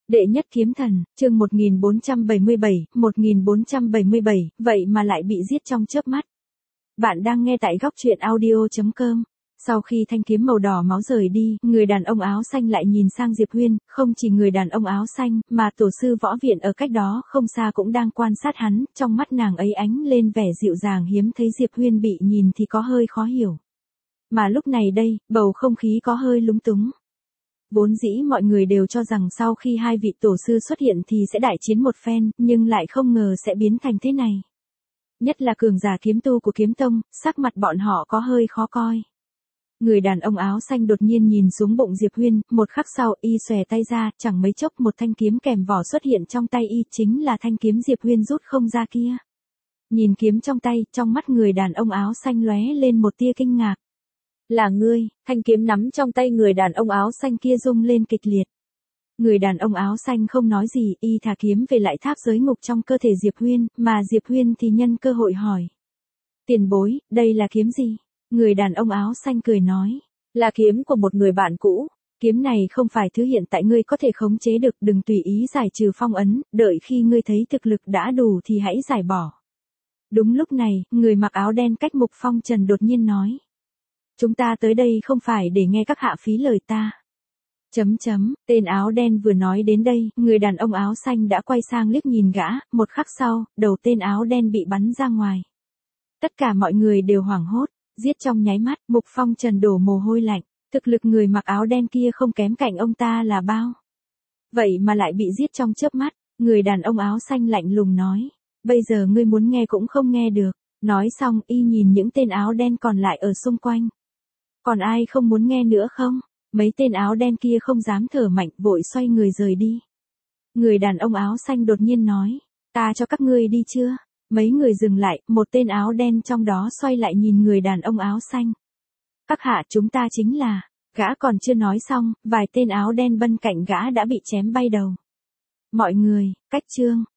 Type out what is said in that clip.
Đệ nhất kiếm thần, chương 1477, vậy mà lại bị giết trong chớp mắt. Bạn đang nghe tại góc truyện audio.com. Sau khi thanh kiếm màu đỏ máu rời đi, người đàn ông áo xanh lại nhìn sang Diệp Huyên, không chỉ người đàn ông áo xanh, mà tổ sư võ viện ở cách đó không xa cũng đang quan sát hắn, trong mắt nàng ấy ánh lên vẻ dịu dàng hiếm thấy. Diệp Huyên bị nhìn thì có hơi khó hiểu. Mà lúc này đây, bầu không khí có hơi lúng túng. Vốn dĩ mọi người đều cho rằng sau khi hai vị tổ sư xuất hiện thì sẽ đại chiến một phen, nhưng lại không ngờ sẽ biến thành thế này. Nhất là cường giả kiếm tu của kiếm tông, sắc mặt bọn họ có hơi khó coi. Người đàn ông áo xanh đột nhiên nhìn xuống bụng Diệp Huyên, một khắc sau y xòe tay ra, chẳng mấy chốc một thanh kiếm kèm vỏ xuất hiện trong tay y, chính là thanh kiếm Diệp Huyên rút không ra kia. Nhìn kiếm trong tay, trong mắt người đàn ông áo xanh lóe lên một tia kinh ngạc. Là ngươi, thanh kiếm nắm trong tay người đàn ông áo xanh kia rung lên kịch liệt. Người đàn ông áo xanh không nói gì, y thả kiếm về lại tháp giới ngục trong cơ thể Diệp Huyên, mà Diệp Huyên thì nhân cơ hội hỏi. Tiền bối, đây là kiếm gì? Người đàn ông áo xanh cười nói. Là kiếm của một người bạn cũ. Kiếm này không phải thứ hiện tại ngươi có thể khống chế được, đừng tùy ý giải trừ phong ấn, đợi khi ngươi thấy thực lực đã đủ thì hãy giải bỏ. Đúng lúc này, người mặc áo đen cách Mục Phong Trần đột nhiên nói. Chúng ta tới đây không phải để nghe các hạ phí lời ta. Tên áo đen vừa nói đến đây, người đàn ông áo xanh đã quay sang liếc nhìn gã, một khắc sau, đầu tên áo đen bị bắn ra ngoài. Tất cả mọi người đều hoảng hốt, giết trong nháy mắt, Mục Phong Trần đổ mồ hôi lạnh, thực lực người mặc áo đen kia không kém cạnh ông ta là bao. Vậy mà lại bị giết trong chớp mắt, người đàn ông áo xanh lạnh lùng nói, bây giờ ngươi muốn nghe cũng không nghe được. Nói xong, y nhìn những tên áo đen còn lại ở xung quanh. Còn ai không muốn nghe nữa không? Mấy tên áo đen kia không dám thở mạnh, vội xoay người rời đi. Người đàn ông áo xanh đột nhiên nói, ta cho các ngươi đi chưa? Mấy người dừng lại, một tên áo đen trong đó xoay lại nhìn người đàn ông áo xanh. Các hạ, chúng ta chính là, gã còn chưa nói xong, vài tên áo đen bên cạnh gã đã bị chém bay đầu. Mọi người, cách chương.